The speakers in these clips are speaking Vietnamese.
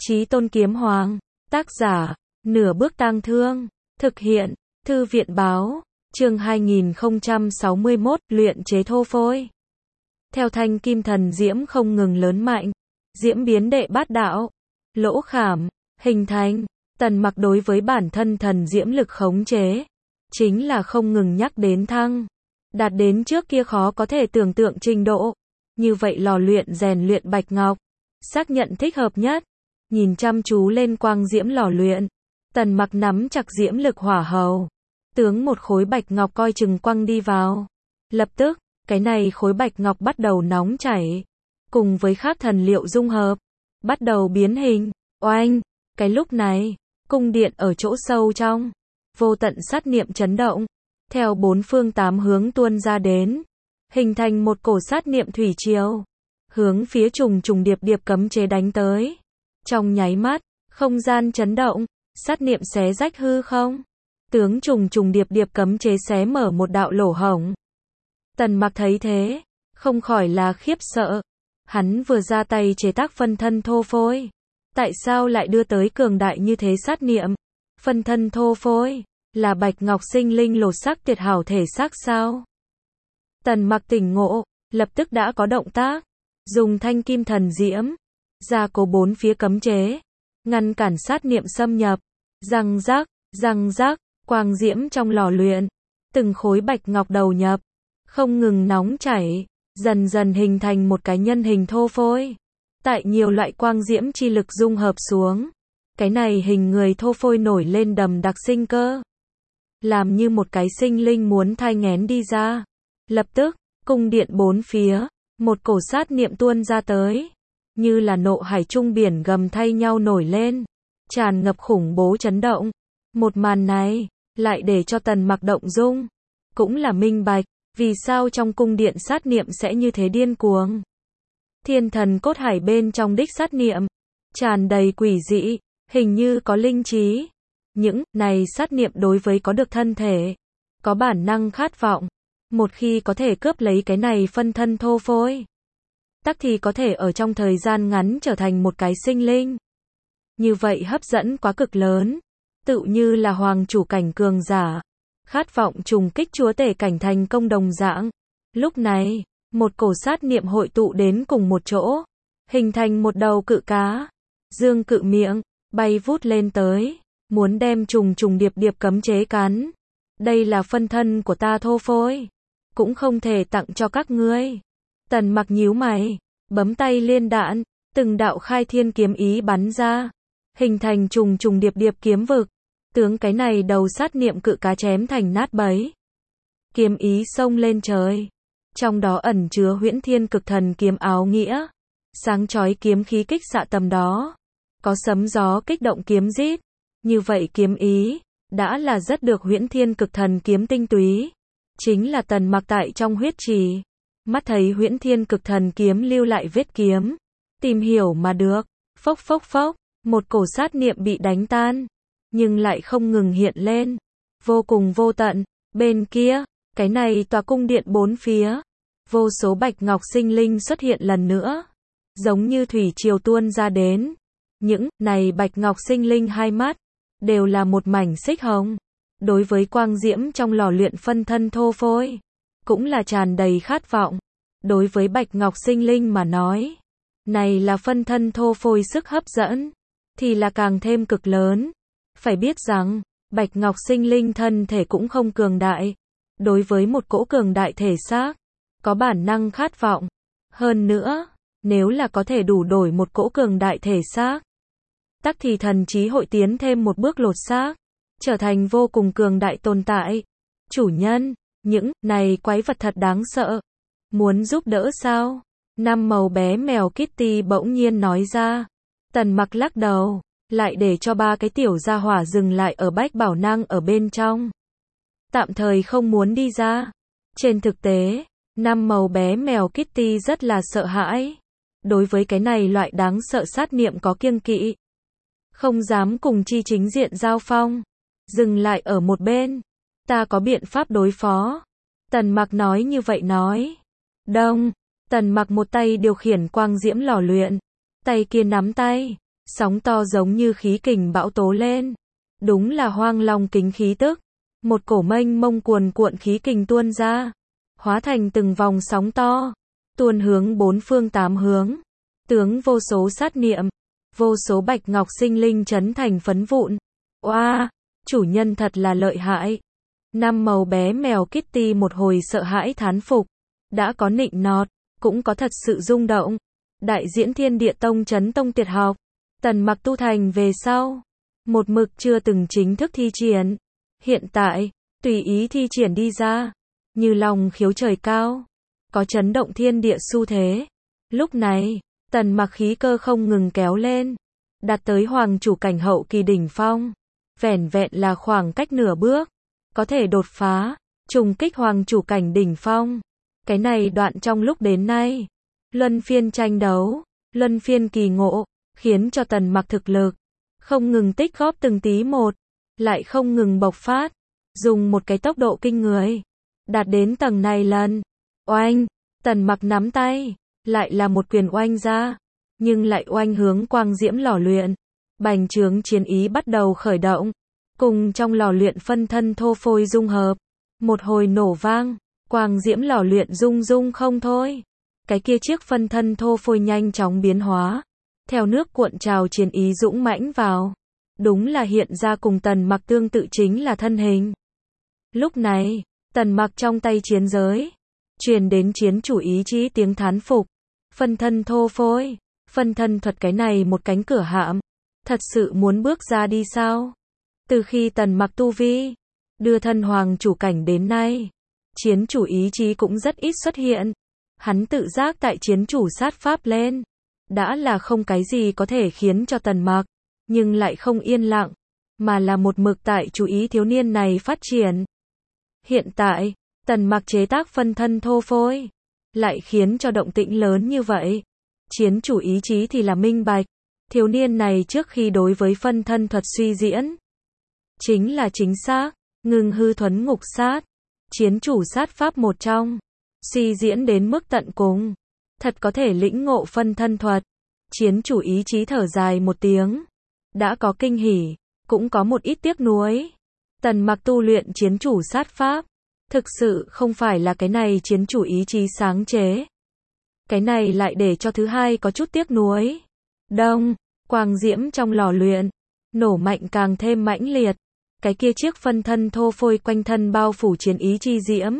Chí Tôn Kiếm Hoàng. Tác giả, Nửa Bước Tang Thương. Thực hiện, Thư viện báo. Chương 2061, luyện chế thô phôi. Theo thanh kim thần diễm không ngừng lớn mạnh, diễm biến đệ bát đạo, lỗ khảm, hình thành, Tần Mặc đối với bản thân thần diễm lực khống chế, chính là không ngừng nhắc đến thăng, đạt đến trước kia khó có thể tưởng tượng trình độ. Như vậy lò luyện rèn luyện bạch ngọc, xác nhận thích hợp nhất. Nhìn chăm chú lên quang diễm lò luyện, Tần Mặc nắm chặt diễm lực hỏa hầu, tướng một khối bạch ngọc coi chừng quăng đi vào. Lập tức, cái này khối bạch ngọc bắt đầu nóng chảy, cùng với khác thần liệu dung hợp, bắt đầu biến hình. Oanh, cái lúc này, cung điện ở chỗ sâu trong, vô tận sát niệm chấn động, theo bốn phương tám hướng tuôn ra đến, hình thành một cổ sát niệm thủy triều, hướng phía trùng trùng điệp điệp cấm chế đánh tới. Trong nháy mắt, không gian chấn động, sát niệm xé rách hư không, tướng trùng trùng điệp điệp cấm chế xé mở một đạo lỗ hổng. Tần Mặc thấy thế, không khỏi là khiếp sợ. Hắn vừa ra tay chế tác phân thân thô phôi, tại sao lại đưa tới cường đại như thế sát niệm? Phân thân thô phôi, là bạch ngọc sinh linh lột xác tuyệt hảo thể xác sao? Tần Mặc tỉnh ngộ, lập tức đã có động tác, dùng thanh kim thần diễm, gia cố bốn phía cấm chế, ngăn cản sát niệm xâm nhập. Răng rắc, quang diễm trong lò luyện, từng khối bạch ngọc đầu nhập, không ngừng nóng chảy, dần dần hình thành một cái nhân hình thô phôi. Tại nhiều loại quang diễm chi lực dung hợp xuống, cái này hình người thô phôi nổi lên đầm đặc sinh cơ, làm như một cái sinh linh muốn thai nghén đi ra. Lập tức, cung điện bốn phía, một cổ sát niệm tuôn ra tới, như là nộ hải trung biển gầm thay nhau nổi lên, tràn ngập khủng bố chấn động. Một màn này, lại để cho Tần Mặc động dung, cũng là minh bạch, vì sao trong cung điện sát niệm sẽ như thế điên cuồng. Thiên thần cốt hải bên trong đích sát niệm, tràn đầy quỷ dị, hình như có linh trí. Những này sát niệm đối với có được thân thể, có bản năng khát vọng, một khi có thể cướp lấy cái này phân thân thô phôi, tắc thì có thể ở trong thời gian ngắn trở thành một cái sinh linh. Như vậy hấp dẫn quá cực lớn, tựu như là hoàng chủ cảnh cường giả, khát vọng trùng kích chúa tể cảnh thành công đồng dạng. Lúc này, một cổ sát niệm hội tụ đến cùng một chỗ, hình thành một đầu cự cá, dương cự miệng, bay vút lên tới, muốn đem trùng trùng điệp điệp cấm chế cắn. Đây là phân thân của ta thô phôi, cũng không thể tặng cho các ngươi. Tần Mặc nhíu mày, bấm tay liên đạn, từng đạo khai thiên kiếm ý bắn ra, hình thành trùng trùng điệp điệp kiếm vực, tướng cái này đầu sát niệm cự cá chém thành nát bấy. Kiếm ý xông lên trời, trong đó ẩn chứa huyễn thiên cực thần kiếm áo nghĩa, sáng chói kiếm khí kích xạ tầm đó, có sấm gió kích động kiếm rít. Như vậy kiếm ý, đã là rất được huyễn thiên cực thần kiếm tinh túy, chính là Tần Mặc tại trong huyết trì, mắt thấy huyễn thiên cực thần kiếm lưu lại vết kiếm, tìm hiểu mà được. Phốc phốc phốc, một cổ sát niệm bị đánh tan, nhưng lại không ngừng hiện lên, vô cùng vô tận. Bên kia, cái này tòa cung điện bốn phía, vô số bạch ngọc sinh linh xuất hiện lần nữa, giống như thủy triều tuôn ra đến. Những này bạch ngọc sinh linh hai mắt đều là một mảnh xích hồng, đối với quang diễm trong lò luyện phân thân thô phôi, cũng là tràn đầy khát vọng. Đối với bạch ngọc sinh linh mà nói, này là phân thân thô phôi sức hấp dẫn thì là càng thêm cực lớn. Phải biết rằng, bạch ngọc sinh linh thân thể cũng không cường đại, đối với một cỗ cường đại thể xác, có bản năng khát vọng. Hơn nữa, nếu là có thể đủ đổi một cỗ cường đại thể xác, tắc thì thần trí hội tiến thêm một bước lột xác, trở thành vô cùng cường đại tồn tại. Chủ nhân, những này quái vật thật đáng sợ, muốn giúp đỡ sao? Năm màu bé mèo Kitty bỗng nhiên nói ra. Tần Mặc lắc đầu, lại để cho ba cái tiểu gia hỏa dừng lại ở bách bảo năng ở bên trong, tạm thời không muốn đi ra. Trên thực tế, năm màu bé mèo Kitty rất là sợ hãi, đối với cái này loại đáng sợ sát niệm có kiêng kỵ, không dám cùng chi chính diện giao phong, dừng lại ở một bên. Ta có biện pháp đối phó. Tần Mặc nói như vậy nói. Đông, Tần Mặc một tay điều khiển quang diễm lò luyện, tay kia nắm tay, Sóng to giống như khí kình bão tố lên. Đúng là Hoang Long kính khí tức. Một cổ mênh mông cuồn cuộn khí kình tuôn ra, hóa thành từng vòng sóng to, tuôn hướng bốn phương tám hướng. Tướng vô số sát niệm, vô số bạch ngọc sinh linh chấn thành phấn vụn. Oa, chủ nhân thật là lợi hại. Năm màu bé mèo Kitty một hồi sợ hãi thán phục. Đã có nịnh nọt, cũng có thật sự rung động. Đại diễn Thiên Địa Tông chấn tông tuyệt học. Tần Mặc tu thành về sau, một mực chưa từng chính thức thi triển. Hiện tại, tùy ý thi triển đi ra, như lòng khiếu trời cao, có chấn động thiên địa xu thế. Lúc này, Tần Mặc khí cơ không ngừng kéo lên, đạt tới hoàng chủ cảnh hậu kỳ đỉnh phong. Vẻn vẹn là khoảng cách nửa bước, có thể đột phá, trùng kích hoàng chủ cảnh đỉnh phong. Cái này đoạn trong lúc đến nay, luân phiên tranh đấu, luân phiên kỳ ngộ, khiến cho Tần Mặc thực lực không ngừng tích góp từng tí một, lại không ngừng bộc phát, dùng một cái tốc độ kinh người, đạt đến tầng này lần. Oanh, Tần Mặc nắm tay, lại là một quyền oanh ra, nhưng lại oanh hướng quang diễm lò luyện. Bành trướng chiến ý bắt đầu khởi động, cùng trong lò luyện phân thân thô phôi dung hợp. Một hồi nổ vang, quang diễm lò luyện rung rung không thôi. Cái kia chiếc phân thân thô phôi nhanh chóng biến hóa, theo nước cuộn trào chiến ý dũng mãnh vào. Đúng là hiện ra cùng Tần Mặc tương tự chính là thân hình. Lúc này, Tần Mặc trong tay chiến giới, truyền đến chiến chủ ý chí tiếng thán phục. Phân thân thô phôi, phân thân thuật cái này một cánh cửa hạm, thật sự muốn bước ra đi sao? Từ khi Tần Mặc tu vi, đưa thân hoàng chủ cảnh đến nay, chiến chủ ý chí cũng rất ít xuất hiện. Hắn tự giác tại chiến chủ sát pháp lên, đã là không cái gì có thể khiến cho Tần Mặc, nhưng lại không yên lặng, mà là một mực tại chú ý thiếu niên này phát triển. Hiện tại, Tần Mặc chế tác phân thân thô phôi, lại khiến cho động tĩnh lớn như vậy. Chiến chủ ý chí thì là minh bạch, thiếu niên này trước khi đối với phân thân thuật suy diễn, chính là chính xác, ngưng hư thuấn ngục sát, chiến chủ sát pháp một trong, suy diễn đến mức tận cùng, thật có thể lĩnh ngộ phân thân thuật. Chiến chủ ý chí thở dài một tiếng, đã có kinh hỉ, cũng có một ít tiếc nuối. Tần Mặc tu luyện chiến chủ sát pháp, thực sự không phải là cái này chiến chủ ý chí sáng chế. Cái này lại để cho thứ hai có chút tiếc nuối. Đông, quang diễm trong lò luyện, nổ mạnh càng thêm mãnh liệt. Cái kia chiếc phân thân thô phôi quanh thân bao phủ chiến ý chi diễm.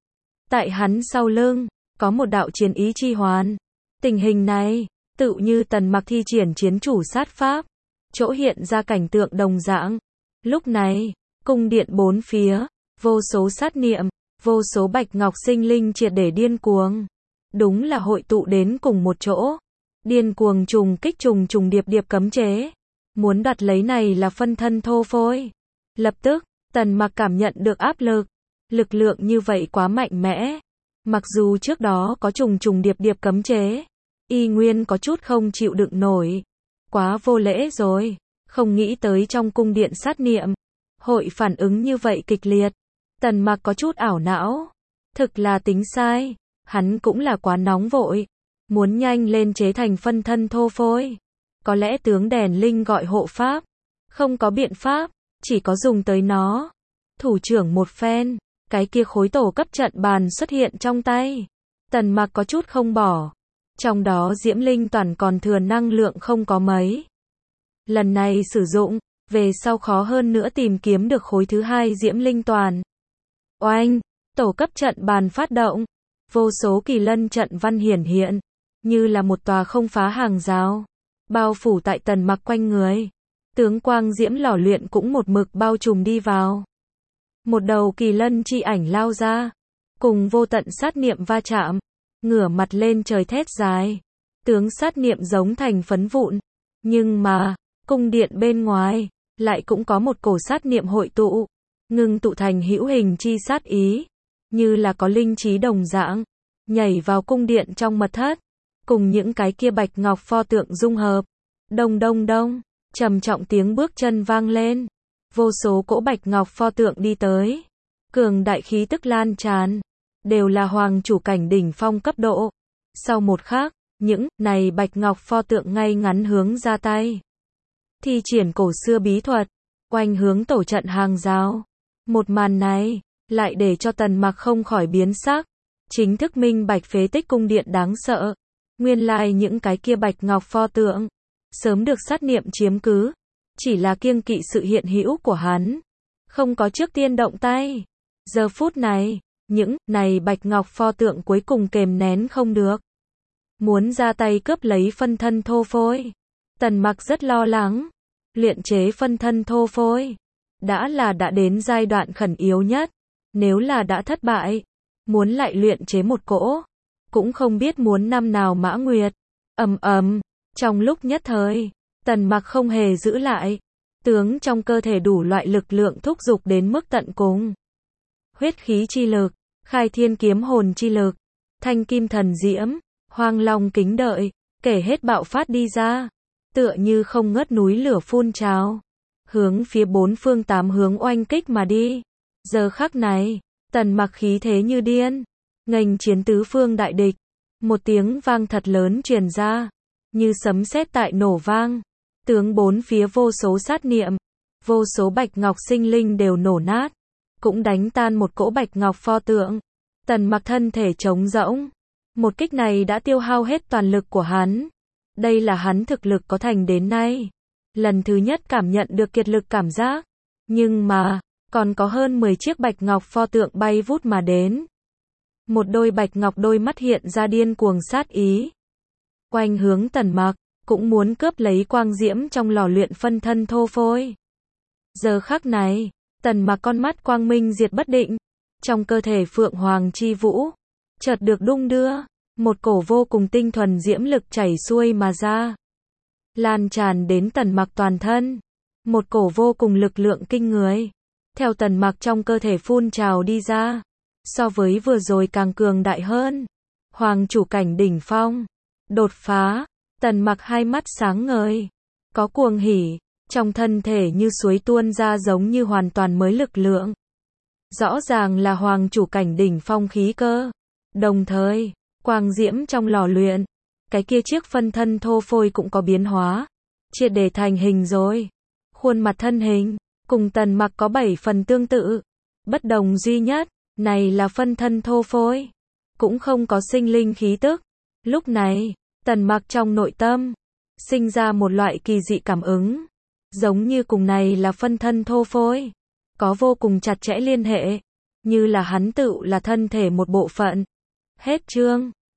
Tại hắn sau lưng, có một đạo chiến ý chi hoàn. Tình hình này, tự như Tần Mặc thi triển chiến chủ sát pháp, chỗ hiện ra cảnh tượng đồng dạng. Lúc này, cung điện bốn phía, vô số sát niệm, vô số bạch ngọc sinh linh triệt để điên cuồng. Đúng là hội tụ đến cùng một chỗ. Điên cuồng trùng kích trùng trùng điệp điệp cấm chế. Muốn đoạt lấy này là phân thân thô phôi. Lập tức, Tần Mặc cảm nhận được áp lực. Lực lượng như vậy quá mạnh mẽ. Mặc dù trước đó có trùng trùng điệp điệp cấm chế, y nguyên có chút không chịu đựng nổi. Quá vô lễ rồi. Không nghĩ tới trong cung điện sát niệm, hội phản ứng như vậy kịch liệt. Tần Mặc có chút ảo não. Thực là tính sai. Hắn cũng là quá nóng vội. Muốn nhanh lên chế thành phân thân thô phôi. Có lẽ tướng đèn linh gọi hộ pháp. Không có biện pháp, chỉ có dùng tới nó. Thủ trưởng một phen, cái kia khối tổ cấp trận bàn xuất hiện trong tay. Tần Mặc có chút không bỏ. Trong đó diễm linh toàn còn thừa năng lượng không có mấy. Lần này sử dụng, về sau khó hơn nữa tìm kiếm được khối thứ hai diễm linh toàn. Oanh, tổ cấp trận bàn phát động. Vô số kỳ lân trận văn hiển hiện, như là một tòa không phá hàng rào, bao phủ tại Tần Mặc quanh người. Tướng quang diễm lò luyện cũng một mực bao trùm đi vào. Một đầu kỳ lân chi ảnh lao ra, cùng vô tận sát niệm va chạm, ngửa mặt lên trời thét dài. Tướng sát niệm giống thành phấn vụn, nhưng mà, cung điện bên ngoài, lại cũng có một cổ sát niệm hội tụ, ngưng tụ thành hữu hình chi sát ý, như là có linh trí đồng dạng, nhảy vào cung điện trong mật thất, cùng những cái kia bạch ngọc pho tượng dung hợp. Đông đông đông, trầm trọng tiếng bước chân vang lên, vô số cỗ bạch ngọc pho tượng đi tới, cường đại khí tức lan tràn, đều là hoàng chủ cảnh đỉnh phong cấp độ. Sau một khắc, những này bạch ngọc pho tượng ngay ngắn hướng ra tay, thi triển cổ xưa bí thuật, oanh hướng tổ trận hàng rào. Một màn này, lại để cho Tần Mặc không khỏi biến sắc, chính thức minh bạch phế tích cung điện đáng sợ. Nguyên lai những cái kia bạch ngọc pho tượng, sớm được sát niệm chiếm cứ, chỉ là kiêng kỵ sự hiện hữu của hắn, không có trước tiên động tay. Giờ phút này, những này bạch ngọc pho tượng cuối cùng kềm nén không được, muốn ra tay cướp lấy phân thân thô phôi. Tần Mặc rất lo lắng, luyện chế phân thân thô phôi, đã đến giai đoạn khẩn yếu nhất, nếu là đã thất bại, muốn lại luyện chế một cỗ, cũng không biết muốn năm nào mã nguyệt. Trong lúc nhất thời, Tần Mặc không hề giữ lại, tướng trong cơ thể đủ loại lực lượng thúc giục đến mức tận cùng. Huyết khí chi lực, khai thiên kiếm hồn chi lực, thanh kim thần diễm, hoang long kính đợi, kể hết bạo phát đi ra, tựa như không ngớt núi lửa phun trào, hướng phía bốn phương tám hướng oanh kích mà đi. Giờ khắc này, Tần Mặc khí thế như điên, nghênh chiến tứ phương đại địch. Một tiếng vang thật lớn truyền ra, như sấm sét tại nổ vang, tướng bốn phía vô số sát niệm, vô số bạch ngọc sinh linh đều nổ nát, cũng đánh tan một cỗ bạch ngọc pho tượng. Tần Mặc thân thể trống rỗng, một kích này đã tiêu hao hết toàn lực của hắn. Đây là hắn thực lực có thành đến nay, lần thứ nhất cảm nhận được kiệt lực cảm giác. Nhưng mà, còn có hơn 10 chiếc bạch ngọc pho tượng bay vút mà đến. Một đôi bạch ngọc đôi mắt hiện ra điên cuồng sát ý, quanh hướng Tần Mặc, cũng muốn cướp lấy quang diễm trong lò luyện phân thân thô phôi. Giờ khắc này, Tần Mặc con mắt quang minh diệt bất định, trong cơ thể phượng hoàng chi vũ, chợt được đung đưa, một cổ vô cùng tinh thuần diễm lực chảy xuôi mà ra, lan tràn đến Tần Mặc toàn thân, một cổ vô cùng lực lượng kinh người, theo Tần Mặc trong cơ thể phun trào đi ra, so với vừa rồi càng cường đại hơn. Hoàng chủ cảnh đỉnh phong, đột phá. Tần Mặc hai mắt sáng ngời, có cuồng hỉ, trong thân thể như suối tuôn ra giống như hoàn toàn mới lực lượng. Rõ ràng là hoàng chủ cảnh đỉnh phong khí cơ. Đồng thời, quang diễm trong lò luyện, cái kia chiếc phân thân thô phôi cũng có biến hóa, triệt để thành hình rồi. Khuôn mặt thân hình, cùng Tần Mặc có 7 phần tương tự, bất đồng duy nhất, này là phân thân thô phôi, cũng không có sinh linh khí tức. Lúc này, Tần Mặc trong nội tâm, sinh ra một loại kỳ dị cảm ứng, giống như cùng này là phân thân thô phôi, có vô cùng chặt chẽ liên hệ, như là hắn tự là thân thể một bộ phận. Hết chương.